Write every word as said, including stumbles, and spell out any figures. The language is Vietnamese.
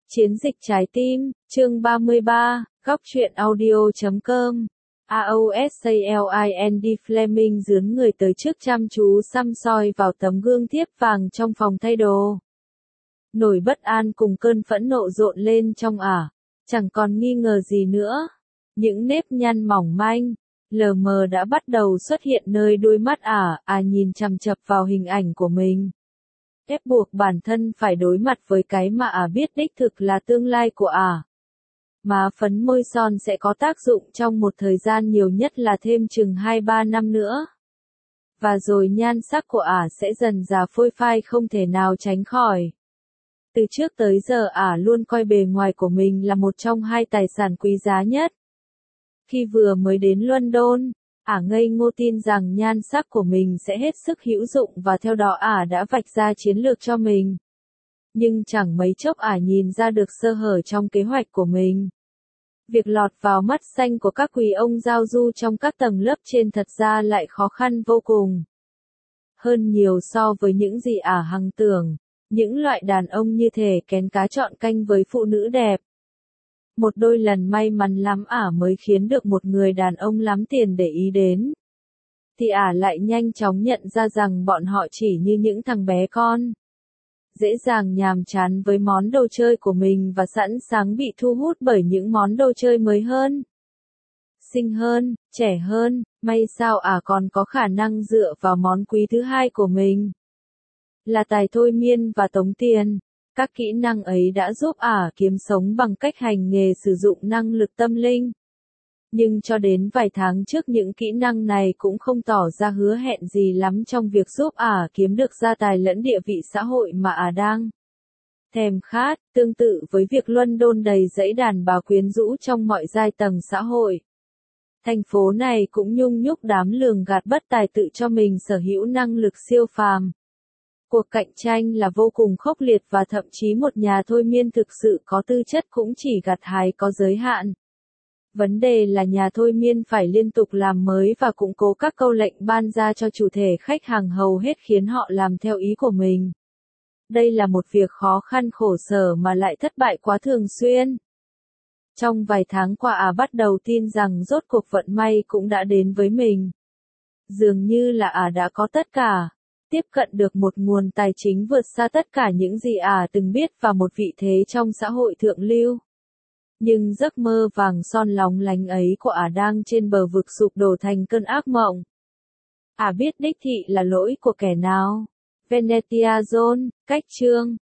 Chiến dịch trái tim, chương ba mươi ba, góc truyện audio chấm com. Ausalind Fleming dướn người tới trước chăm chú săm soi vào tấm gương thiếp vàng trong phòng thay đồ. Nỗi bất an cùng cơn phẫn nộ rộn lên trong ả, chẳng còn nghi ngờ gì nữa. Những nếp nhăn mỏng manh, lờ mờ đã bắt đầu xuất hiện nơi đôi mắt ả, ả nhìn chằm chặp vào hình ảnh của mình. Ép buộc bản thân phải đối mặt với cái mà ả biết đích thực là tương lai của ả. Mà phấn môi son sẽ có tác dụng trong một thời gian nhiều nhất là thêm chừng hai ba năm nữa. Và rồi nhan sắc của ả sẽ dần dà phôi phai không thể nào tránh khỏi. Từ trước tới giờ ả luôn coi bề ngoài của mình là một trong hai tài sản quý giá nhất. Khi vừa mới đến London, ả ngây ngô tin rằng nhan sắc của mình sẽ hết sức hữu dụng và theo đó ả đã vạch ra chiến lược cho mình. Nhưng chẳng mấy chốc ả nhìn ra được sơ hở trong kế hoạch của mình. Việc lọt vào mắt xanh của các quý ông giao du trong các tầng lớp trên thật ra lại khó khăn vô cùng. Hơn nhiều so với những gì ả hằng tưởng, những loại đàn ông như thể kén cá chọn canh với phụ nữ đẹp. Một đôi lần may mắn lắm ả mới khiến được một người đàn ông lắm tiền để ý đến. Thì ả lại nhanh chóng nhận ra rằng bọn họ chỉ như những thằng bé con. Dễ dàng nhàm chán với món đồ chơi của mình và sẵn sàng bị thu hút bởi những món đồ chơi mới hơn. Xinh hơn, trẻ hơn, may sao ả còn có khả năng dựa vào món quý thứ hai của mình. Là tài thôi miên và tống tiền. Các kỹ năng ấy đã giúp ả kiếm sống bằng cách hành nghề sử dụng năng lực tâm linh. Nhưng cho đến vài tháng trước những kỹ năng này cũng không tỏ ra hứa hẹn gì lắm trong việc giúp ả kiếm được gia tài lẫn địa vị xã hội mà ả đang thèm khát, tương tự với việc London đầy dẫy đàn bà quyến rũ trong mọi giai tầng xã hội. Thành phố này cũng nhung nhúc đám lường gạt bất tài tự cho mình sở hữu năng lực siêu phàm. Cuộc cạnh tranh là vô cùng khốc liệt và thậm chí một nhà thôi miên thực sự có tư chất cũng chỉ gặt hái có giới hạn. Vấn đề là nhà thôi miên phải liên tục làm mới và củng cố các câu lệnh ban ra cho chủ thể khách hàng hầu hết khiến họ làm theo ý của mình. Đây là một việc khó khăn khổ sở mà lại thất bại quá thường xuyên. Trong vài tháng qua ả bắt đầu tin rằng rốt cuộc vận may cũng đã đến với mình. Dường như là ả đã có tất cả. Tiếp cận được một nguồn tài chính vượt xa tất cả những gì ả từng biết và một vị thế trong xã hội thượng lưu. Nhưng giấc mơ vàng son lóng lánh ấy của ả đang trên bờ vực sụp đổ thành cơn ác mộng. Ả biết đích thị là lỗi của kẻ nào. Venetia Zone, cách chương.